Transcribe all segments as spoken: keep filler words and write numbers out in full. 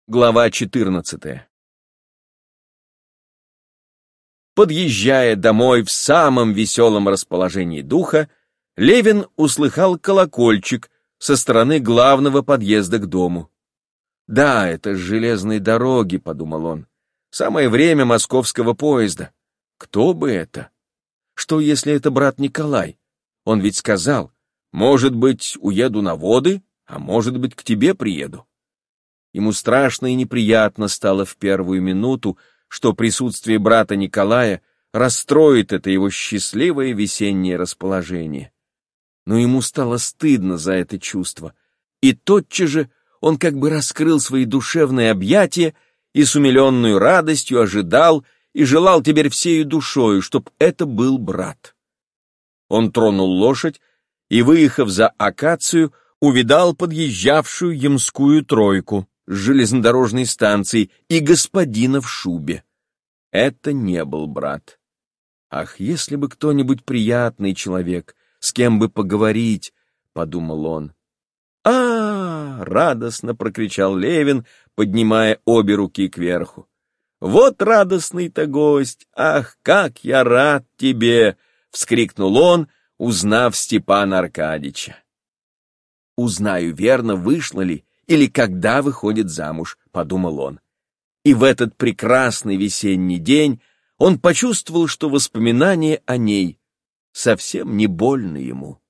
Глава четырнадцатая. Подъезжая домой в самом веселом расположении духа, Левин услыхал колокольчик со стороны главного подъезда к дому. «Да, это с железной дороги», — подумал он. «Самое время московского поезда. Кто бы это? Что, если это брат Николай? Он ведь сказал, может быть, уеду на воды, а может быть, к тебе приеду». Ему страшно и неприятно стало в первую минуту, что присутствие брата Николая расстроит это его счастливое весеннее расположение. Но ему стало стыдно за это чувство, и тотчас же он как бы раскрыл свои душевные объятия и с умиленной радостью ожидал и желал теперь всею душою, чтоб это был брат. Он тронул лошадь и, выехав за акацию, увидал подъезжавшую ямскую тройку с железнодорожной станции и господина в шубе. Это не был брат. «Ах, если бы кто-нибудь приятный человек, с кем бы поговорить», — подумал он. а, -а, -а радостно прокричал Левин, поднимая обе руки кверху. «Вот радостный-то гость! Ах, как я рад тебе!» — вскрикнул он, узнав Степана Аркадьича. «Узнаю верно, вышла ли или когда выходит замуж», — подумал он. И в этот прекрасный весенний день он почувствовал, что воспоминание о ней совсем не больно ему.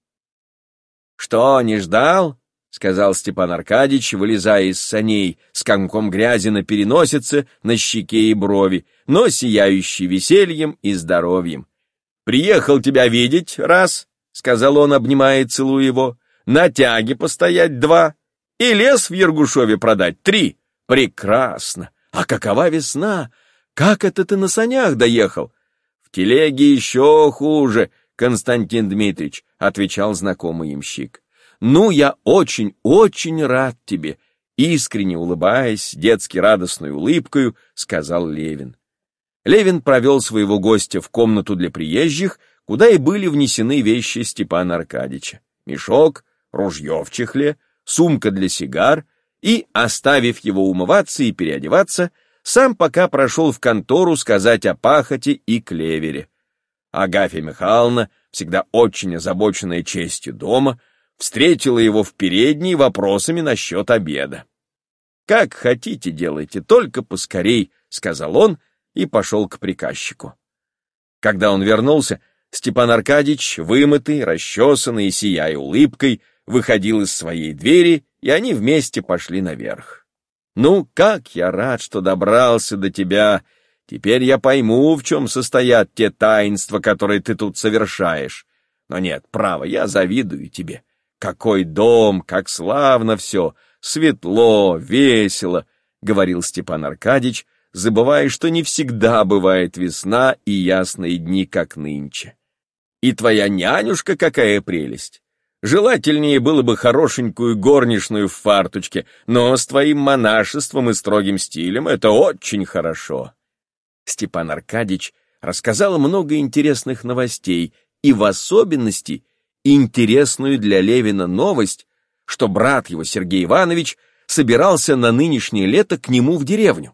«Что, не ждал?» — сказал Степан Аркадьич, вылезая из саней с комком грязи на переносице, на щеке и брови, но сияющий весельем и здоровьем. «Приехал тебя видеть, раз», — сказал он, обнимая и целуя его, — «на тяге постоять, два, и лес в Ергушове продать, три. Прекрасно! А какова весна? Как это ты на санях доехал?» «В телеге еще хуже, Константин Дмитриевич», — отвечал знакомый ямщик. «Ну, я очень-очень рад тебе», — искренне улыбаясь, детски радостной улыбкою, сказал Левин. Левин провел своего гостя в комнату для приезжих, куда и были внесены вещи Степана Аркадьича. Мешок, ружье в чехле, сумка для сигар, и, оставив его умываться и переодеваться, сам пока прошел в контору сказать о пахоте и клевере. Агафья Михайловна, всегда очень озабоченная честью дома, встретила его в передней вопросами насчет обеда. «Как хотите, делайте, только поскорей», — сказал он и пошел к приказчику. Когда он вернулся, Степан Аркадьич, вымытый, расчесанный и сияя улыбкой, выходил из своей двери, и они вместе пошли наверх. «Ну, как я рад, что добрался до тебя! Теперь я пойму, в чем состоят те таинства, которые ты тут совершаешь. Но нет, право, я завидую тебе. Какой дом, как славно все, светло, весело!» — говорил Степан Аркадьич, забывая, что не всегда бывает весна и ясные дни, как нынче. «И твоя нянюшка какая прелесть! Желательнее было бы хорошенькую горничную в фарточке, но с твоим монашеством и строгим стилем это очень хорошо». Степан Аркадьич рассказал много интересных новостей, и в особенности интересную для Левина новость, что брат его, Сергей Иванович, собирался на нынешнее лето к нему в деревню.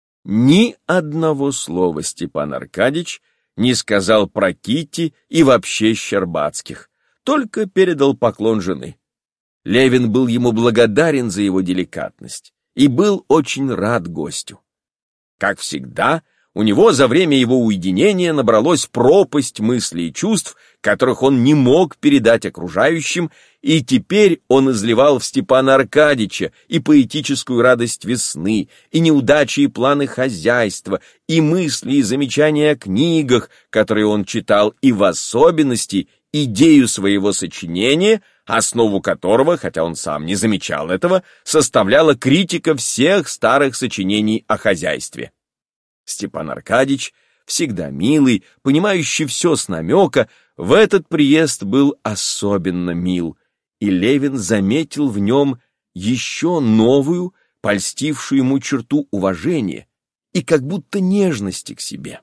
Ни одного слова Степан Аркадьич не сказал про Китти и вообще Щербацких, только передал поклон жены. Левин был ему благодарен за его деликатность и был очень рад гостю. Как всегда, у него за время его уединения набралось пропасть мыслей и чувств, которых он не мог передать окружающим, и теперь он изливал в Степана Аркадьича и поэтическую радость весны, и неудачи и планы хозяйства, и мысли и замечания о книгах, которые он читал, и в особенности идею своего сочинения, основу которого, хотя он сам не замечал этого, составляла критика всех старых сочинений о хозяйстве. Степан Аркадьич, всегда милый, понимающий все с намека, в этот приезд был особенно мил, и Левин заметил в нем еще новую, польстившую ему черту уважения и как будто нежности к себе.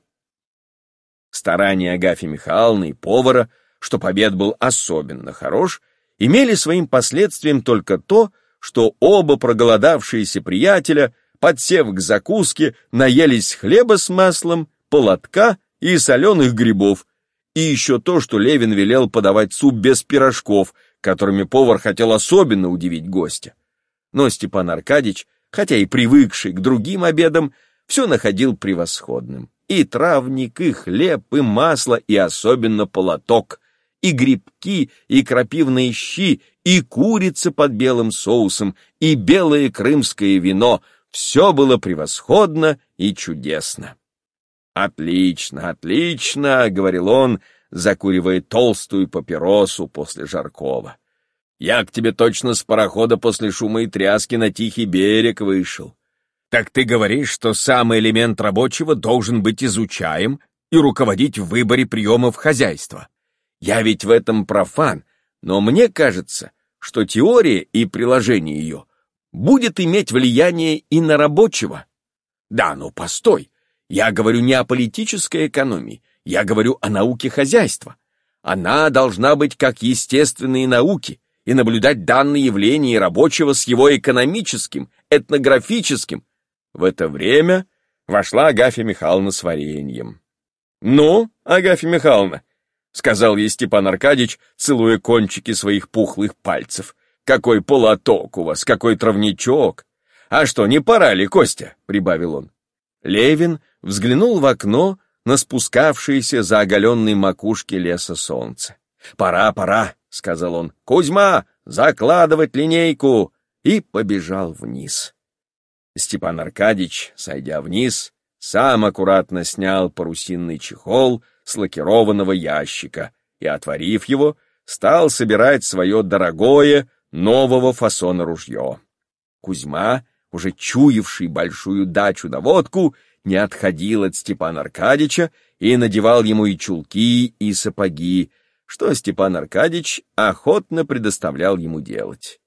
Старания Агафьи Михайловны и повара, что обед был особенно хорош, имели своим последствием только то, что оба проголодавшиеся приятеля подсев к закуске, наелись хлеба с маслом, полотка и соленых грибов, и еще то, что Левин велел подавать суп без пирожков, которыми повар хотел особенно удивить гостя. Но Степан Аркадьич, хотя и привыкший к другим обедам, все находил превосходным. И травник, и хлеб, и масло, и особенно полоток, и грибки, и крапивные щи, и курица под белым соусом, и белое крымское вино — все было превосходно и чудесно. «Отлично, отлично», — говорил он, закуривая толстую папиросу после жаркого. «Я к тебе точно с парохода после шума и тряски на тихий берег вышел. Так ты говоришь, что самый элемент рабочего должен быть изучаем и руководить в выборе приемов хозяйства. Я ведь в этом профан, но мне кажется, что теория и приложение ее будет иметь влияние и на рабочего. Да, ну постой, я говорю не о политической экономии, я говорю о науке хозяйства. Она должна быть как естественные науки и наблюдать данные явления рабочего с его экономическим, этнографическим». В это время вошла Агафья Михайловна с вареньем. «Ну, Агафья Михайловна», — сказал ей Степан Аркадьич, целуя кончики своих пухлых пальцев, «какой полоток у вас, какой травничок! А что, не пора ли, Костя?» — прибавил он. Левин взглянул в окно на спускавшееся за оголенной макушке леса солнце. «Пора, пора», — сказал он. «Кузьма, закладывать линейку!» И побежал вниз. Степан Аркадьич, сойдя вниз, сам аккуратно снял парусинный чехол с лакированного ящика и, отворив его, стал собирать свое дорогое, нового фасона ружье. Кузьма, уже чуявший большую дачу на водку, не отходил от Степана Аркадьича и надевал ему и чулки, и сапоги, что Степан Аркадьич охотно предоставлял ему делать.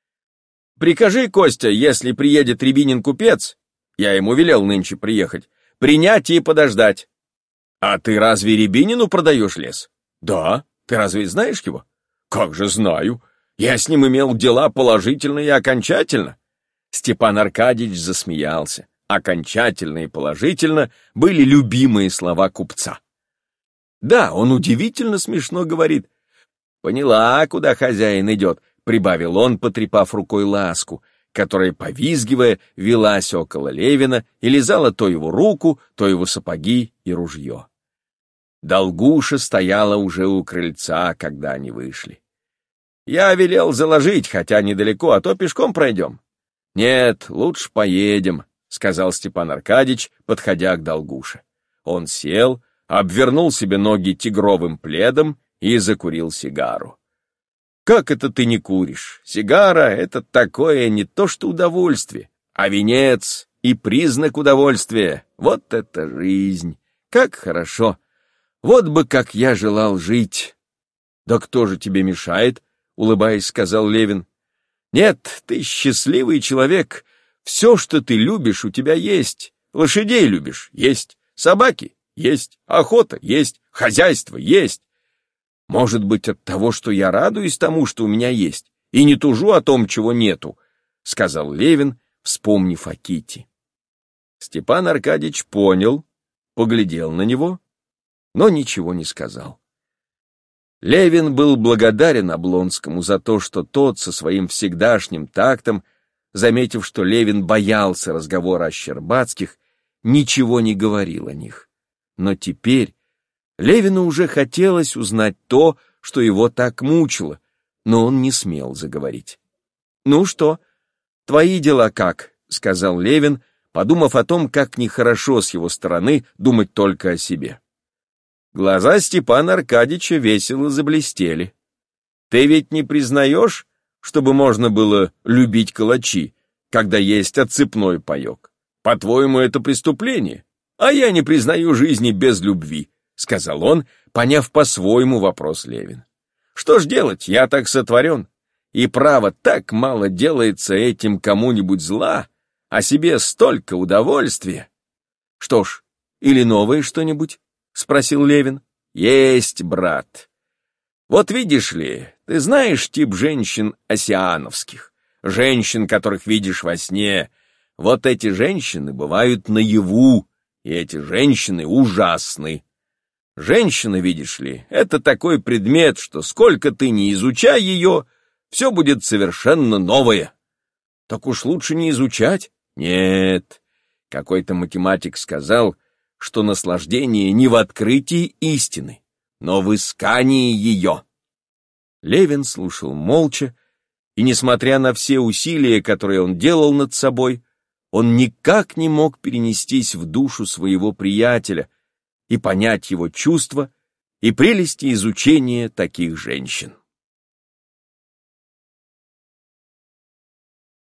«Прикажи, Костя, если приедет Рябинин-купец, я ему велел нынче приехать, принять и подождать». «А ты разве Рябинину продаешь лес?» «Да. Ты разве знаешь его?» «Как же знаю. Я с ним имел дела положительно и окончательно». Степан Аркадьич засмеялся. Окончательно и положительно были любимые слова купца. «Да, он удивительно смешно говорит». «Поняла, куда хозяин идет», — прибавил он, потрепав рукой ласку, которая, повизгивая, велась около Левина и лизала то его руку, то его сапоги и ружье. Долгуша стояла уже у крыльца, когда они вышли. «Я велел заложить, хотя недалеко, а то пешком пройдем». «Нет, лучше поедем», — сказал Степан Аркадьич, подходя к Долгуше. Он сел, обвернул себе ноги тигровым пледом и закурил сигару. «Как это ты не куришь? Сигара — это такое не то что удовольствие, а венец и признак удовольствия. Вот это жизнь! Как хорошо! Вот бы как я желал жить!» «Да кто же тебе мешает?» — улыбаясь, сказал Левин. «Нет, ты счастливый человек. Все, что ты любишь, у тебя есть. Лошадей любишь — есть. Собаки — есть. Охота — есть. Хозяйство — есть. Может быть, от того, что я радуюсь тому, что у меня есть, и не тужу о том, чего нету», — сказал Левин, вспомнив о Кити. Степан Аркадьич понял, поглядел на него, но ничего не сказал. Левин был благодарен Облонскому за то, что тот со своим всегдашним тактом, заметив, что Левин боялся разговора о Щербацких, ничего не говорил о них. Но теперь Левину уже хотелось узнать то, что его так мучило, но он не смел заговорить. «Ну что, твои дела как?» — сказал Левин, подумав о том, как нехорошо с его стороны думать только о себе. Глаза Степана Аркадьича весело заблестели. «Ты ведь не признаешь, чтобы можно было любить калачи, когда есть отцепной паек? По-твоему, это преступление? А я не признаю жизни без любви», — сказал он, поняв по-своему вопрос Левин. «Что ж делать, я так сотворен, и право так мало делается этим кому-нибудь зла, а себе столько удовольствия». «Что ж, или новое что-нибудь?» — спросил Левин. «Есть, брат. Вот видишь ли, ты знаешь тип женщин осиановских, женщин, которых видишь во сне, Вот эти женщины бывают наяву, и эти женщины ужасны. Женщина, видишь ли, это такой предмет, что сколько ты ни изучай ее, все будет совершенно новое. Так уж лучше не изучать? Нет. Какой-то математик сказал, что наслаждение не в открытии истины, но в искании ее. Левин слушал молча, и, несмотря на все усилия, которые он делал над собой, он никак не мог перенестись в душу своего приятеля и понять его чувства и прелести изучения таких женщин.